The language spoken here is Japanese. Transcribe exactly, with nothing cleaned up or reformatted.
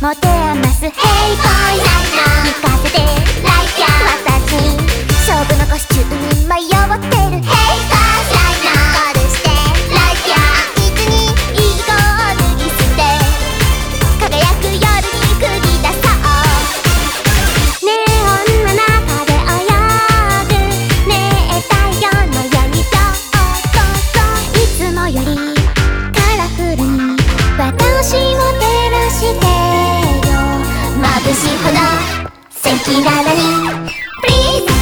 持て余す Hey boy 聞かせて Like ya 私に勝負のコスチュームに迷ってる Hey boy ゴールして Like ya いつにいい子を脱ぎ捨て輝く夜に繰り出そうネオンの中で泳ぐねえ太陽の闇どうぞいつもよりカラフルに私を照らしてよ眩しいほど赤裸々に Please